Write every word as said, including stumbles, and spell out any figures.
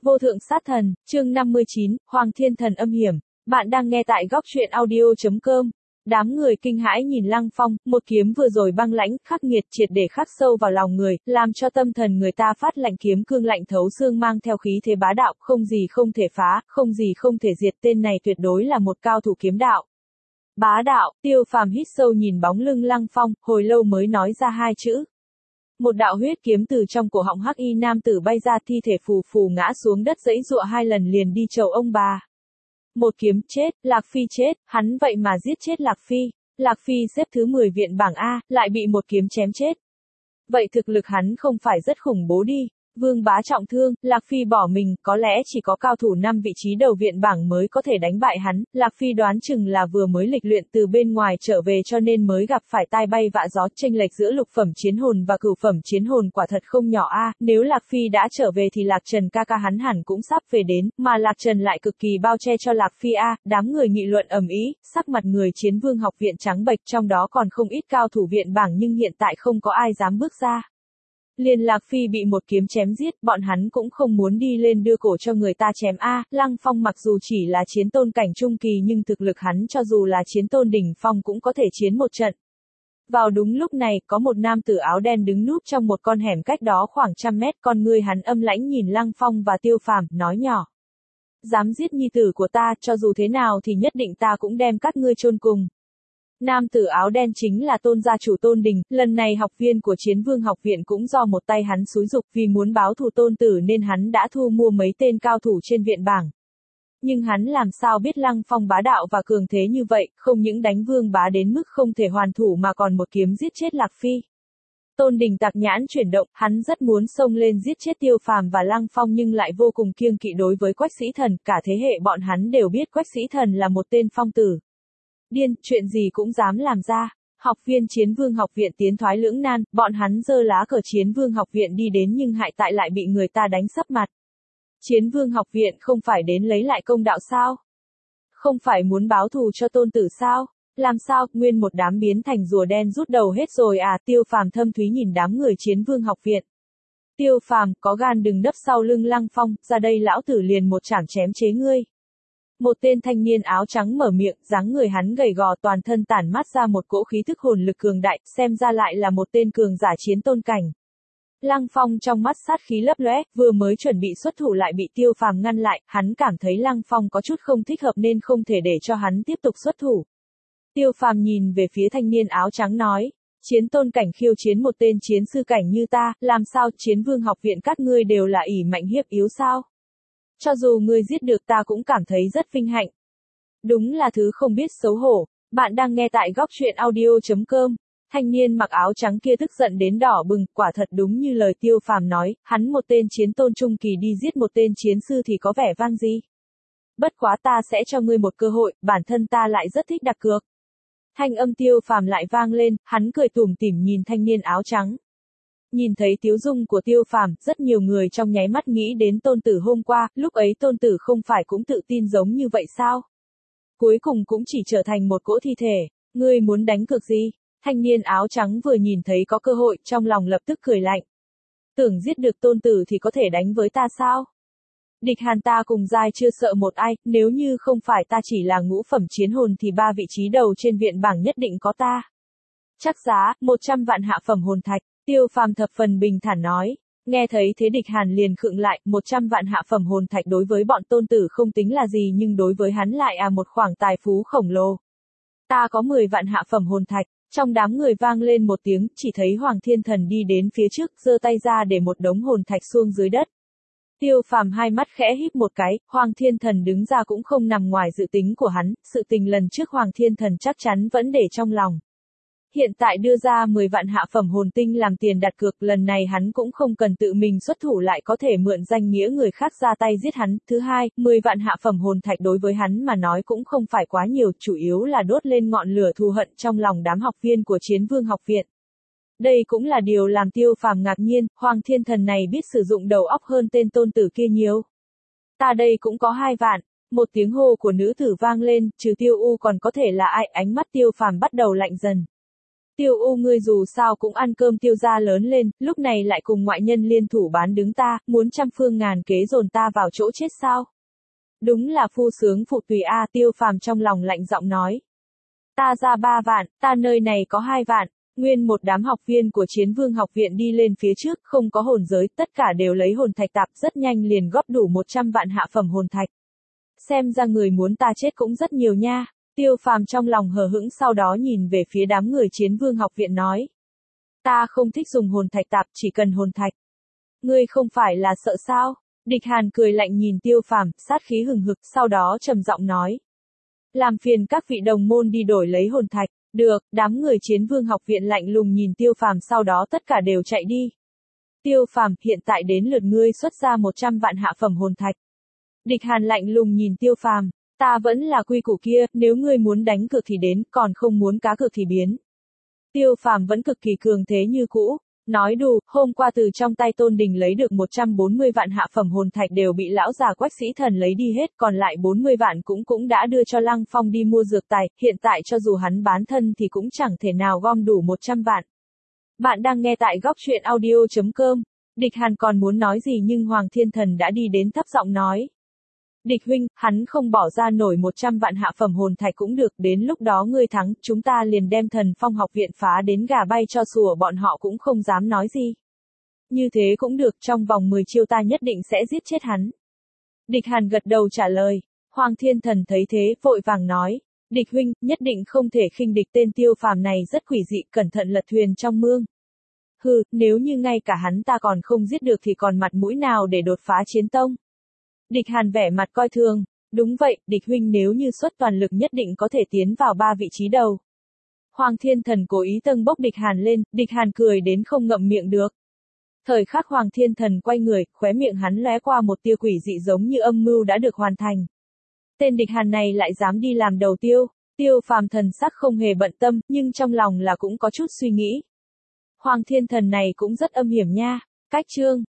Vô thượng sát thần, chương năm mươi chín, Hoàng Thiên Thần âm hiểm. Bạn đang nghe tại góc truyện audio chấm com. Đám người kinh hãi nhìn Lăng Phong, một kiếm vừa rồi băng lãnh, khắc nghiệt triệt để khắc sâu vào lòng người, làm cho tâm thần người ta phát lạnh, kiếm cương lạnh thấu xương, mang theo khí thế bá đạo, không gì không thể phá, không gì không thể diệt. Tên này tuyệt đối là một cao thủ kiếm đạo. Bá đạo. Tiêu Phàm hít sâu nhìn bóng lưng Lăng Phong, hồi lâu mới nói ra hai chữ. Một đạo huyết kiếm từ trong cổ họng hắc y nam tử bay ra, thi thể phù phù ngã xuống đất, giãy giụa hai lần liền đi chầu ông bà. Một kiếm chết, Lạc Phi chết, hắn vậy mà giết chết Lạc Phi. Lạc Phi xếp thứ mười viện bảng A, lại bị một kiếm chém chết. Vậy thực lực hắn không phải rất khủng bố đi. Vương Bá trọng thương, Lạc Phi bỏ mình, có lẽ chỉ có cao thủ năm vị trí đầu viện bảng mới có thể đánh bại hắn. Lạc Phi đoán chừng là vừa mới lịch luyện từ bên ngoài trở về cho nên mới gặp phải tai bay vạ gió. Chênh lệch giữa lục phẩm chiến hồn và cửu phẩm chiến hồn quả thật không nhỏ a. Nếu Lạc Phi đã trở về thì Lạc Trần ca ca hắn hẳn cũng sắp về đến, mà Lạc Trần lại cực kỳ bao che cho Lạc Phi a. Đám người nghị luận ầm ĩ, sắc mặt người Chiến Vương học viện trắng bệch, trong đó còn không ít cao thủ viện bảng nhưng hiện tại không có ai dám bước ra. Liền Lạc Phi bị một kiếm chém giết, bọn hắn cũng không muốn đi lên đưa cổ cho người ta chém a. Lăng Phong mặc dù chỉ là chiến tôn cảnh trung kỳ nhưng thực lực hắn cho dù là chiến tôn đỉnh phong cũng có thể chiến một trận. Vào đúng lúc này, có một nam tử áo đen đứng núp trong một con hẻm cách đó khoảng trăm mét, con ngươi hắn âm lãnh nhìn Lăng Phong và Tiêu Phàm, nói nhỏ: dám giết nhi tử của ta, cho dù thế nào thì nhất định ta cũng đem các ngươi chôn cùng. Nam tử áo đen chính là Tôn gia chủ Tôn Đình, lần này học viên của Chiến Vương học viện cũng do một tay hắn xúi giục, vì muốn báo thù Tôn tử nên hắn đã thu mua mấy tên cao thủ trên viện bảng. Nhưng hắn làm sao biết Lăng Phong bá đạo và cường thế như vậy, không những đánh Vương Bá đến mức không thể hoàn thủ mà còn một kiếm giết chết Lạc Phi. Tôn Đình tạc nhãn chuyển động, hắn rất muốn xông lên giết chết Tiêu Phàm và Lăng Phong nhưng lại vô cùng kiêng kỵ đối với Quách Sĩ Thần, cả thế hệ bọn hắn đều biết Quách Sĩ Thần là một tên phong tử. Điên, chuyện gì cũng dám làm ra. Học viên Chiến Vương học viện tiến thoái lưỡng nan, bọn hắn giơ lá cờ Chiến Vương học viện đi đến nhưng hại tại lại bị người ta đánh sấp mặt. Chiến Vương học viện không phải đến lấy lại công đạo sao? Không phải muốn báo thù cho Tôn tử sao? Làm sao, nguyên một đám biến thành rùa đen rút đầu hết rồi à? Tiêu Phàm thâm thúy nhìn đám người Chiến Vương học viện. Tiêu Phàm, có gan đừng nấp sau lưng Lăng Phong, ra đây lão tử liền một chảm chém chế ngươi. Một tên thanh niên áo trắng mở miệng, dáng người hắn gầy gò, toàn thân tản mát ra một cỗ khí thức hồn lực cường đại, xem ra lại là một tên cường giả chiến tôn cảnh. Lăng Phong trong mắt sát khí lấp lóe, vừa mới chuẩn bị xuất thủ lại bị Tiêu Phàm ngăn lại, hắn cảm thấy Lăng Phong có chút không thích hợp nên không thể để cho hắn tiếp tục xuất thủ. Tiêu Phàm nhìn về phía thanh niên áo trắng nói: chiến tôn cảnh khiêu chiến một tên chiến sư cảnh như ta, làm sao? Chiến Vương học viện các ngươi đều là ỷ mạnh hiếp yếu sao? Cho dù ngươi giết được ta cũng cảm thấy rất vinh hạnh. Đúng là thứ không biết xấu hổ. Bạn đang nghe tại góc truyện audio chấm com. Thanh niên mặc áo trắng kia tức giận đến đỏ bừng, quả thật đúng như lời Tiêu Phàm nói, hắn một tên chiến tôn trung kỳ đi giết một tên chiến sư thì có vẻ vang gì. Bất quá ta sẽ cho ngươi một cơ hội, bản thân ta lại rất thích đặt cược. Thanh âm Tiêu Phàm lại vang lên, hắn cười tủm tỉm nhìn thanh niên áo trắng. Nhìn thấy tiếu dung của Tiêu Phàm, rất nhiều người trong nháy mắt nghĩ đến Tôn tử hôm qua, lúc ấy Tôn tử không phải cũng tự tin giống như vậy sao? Cuối cùng cũng chỉ trở thành một cỗ thi thể. Ngươi muốn đánh cược gì? Thanh niên áo trắng vừa nhìn thấy có cơ hội, trong lòng lập tức cười lạnh. Tưởng giết được Tôn tử thì có thể đánh với ta sao? Địch hàn ta cùng giai chưa sợ một ai, nếu như không phải ta chỉ là ngũ phẩm chiến hồn thì ba vị trí đầu trên viện bảng nhất định có ta. Chắc giá, một trăm vạn hạ phẩm hồn thạch. Tiêu Phàm thập phần bình thản nói. Nghe thấy thế địch hàn liền khựng lại, một trăm vạn hạ phẩm hồn thạch đối với bọn Tôn tử không tính là gì nhưng đối với hắn lại à một khoản tài phú khổng lồ. Ta có mười vạn hạ phẩm hồn thạch. Trong đám người vang lên một tiếng, chỉ thấy Hoàng Thiên Thần đi đến phía trước, giơ tay ra để một đống hồn thạch xuống dưới đất. Tiêu Phàm hai mắt khẽ híp một cái, Hoàng Thiên Thần đứng ra cũng không nằm ngoài dự tính của hắn, sự tình lần trước Hoàng Thiên Thần chắc chắn vẫn để trong lòng. Hiện tại đưa ra mười vạn hạ phẩm hồn tinh làm tiền đặt cược, lần này hắn cũng không cần tự mình xuất thủ lại có thể mượn danh nghĩa người khác ra tay giết hắn. Thứ hai, mười vạn hạ phẩm hồn thạch đối với hắn mà nói cũng không phải quá nhiều, chủ yếu là đốt lên ngọn lửa thù hận trong lòng đám học viên của Chiến Vương học viện. Đây cũng là điều làm Tiêu Phàm ngạc nhiên, Hoàng Thiên Thần này biết sử dụng đầu óc hơn tên Tôn tử kia nhiều. Ta đây cũng có hai vạn. Một tiếng hô của nữ tử vang lên, trừ Tiêu U còn có thể là ai? Ánh mắt Tiêu Phàm bắt đầu lạnh dần. Tiêu U ngươi dù sao cũng ăn cơm Tiêu gia lớn lên, lúc này lại cùng ngoại nhân liên thủ bán đứng ta, muốn trăm phương ngàn kế dồn ta vào chỗ chết sao? Đúng là phu sướng phụ tùy a, Tiêu Phàm trong lòng lạnh giọng nói. Ta ra ba vạn, ta nơi này có hai vạn. Nguyên một đám học viên của Chiến Vương học viện đi lên phía trước, không có hồn giới, tất cả đều lấy hồn thạch tạp, rất nhanh liền góp đủ một trăm vạn hạ phẩm hồn thạch. Xem ra người muốn ta chết cũng rất nhiều nha. Tiêu Phàm trong lòng hờ hững, sau đó nhìn về phía đám người Chiến Vương học viện nói. Ta không thích dùng hồn thạch tạp, chỉ cần hồn thạch. Ngươi không phải là sợ sao? Địch Hàn cười lạnh nhìn Tiêu Phàm, sát khí hừng hực, sau đó trầm giọng nói. Làm phiền các vị đồng môn đi đổi lấy hồn thạch. Được, đám người Chiến Vương học viện lạnh lùng nhìn Tiêu Phàm, sau đó tất cả đều chạy đi. Tiêu Phàm, hiện tại đến lượt ngươi xuất ra một trăm vạn hạ phẩm hồn thạch. Địch Hàn lạnh lùng nhìn Tiêu Phàm, ta vẫn là quy củ kia, nếu ngươi muốn đánh cược thì đến, còn không muốn cá cược thì biến. Tiêu Phàm vẫn cực kỳ cường thế như cũ, nói đù, hôm qua từ trong tay Tôn Đình lấy được một trăm bốn mươi vạn hạ phẩm hồn thạch đều bị lão già Quách Sĩ Thần lấy đi hết, còn lại bốn mươi vạn cũng cũng đã đưa cho Lăng Phong đi mua dược tài, hiện tại cho dù hắn bán thân thì cũng chẳng thể nào gom đủ một trăm vạn. Bạn đang nghe tại góc truyện audio chấm com. Địch Hàn còn muốn nói gì nhưng Hoàng Thiên Thần đã đi đến thấp giọng nói. Địch huynh, hắn không bỏ ra nổi một trăm vạn hạ phẩm hồn thạch cũng được, đến lúc đó ngươi thắng, chúng ta liền đem Thần Phong học viện phá đến gà bay cho sủa, bọn họ cũng không dám nói gì. Như thế cũng được, trong vòng mười chiêu ta nhất định sẽ giết chết hắn. Địch Hàn gật đầu trả lời. Hoàng Thiên Thần thấy thế, vội vàng nói. Địch huynh, nhất định không thể khinh địch, tên Tiêu Phàm này rất quỷ dị, cẩn thận lật thuyền trong mương. Hừ, nếu như ngay cả hắn ta còn không giết được thì còn mặt mũi nào để đột phá chiến tông. Địch Hàn vẻ mặt coi thường. Đúng vậy, địch huynh nếu như xuất toàn lực nhất định có thể tiến vào ba vị trí đầu. Hoàng Thiên Thần cố ý tâng bốc địch Hàn lên, địch Hàn cười đến không ngậm miệng được. Thời khắc Hoàng Thiên Thần quay người, khóe miệng hắn lóe qua một tia quỷ dị giống như âm mưu đã được hoàn thành. Tên địch Hàn này lại dám đi làm đầu tiêu. Tiêu Phàm thần sắc không hề bận tâm, nhưng trong lòng là cũng có chút suy nghĩ. Hoàng Thiên Thần này cũng rất âm hiểm nha. Cách chương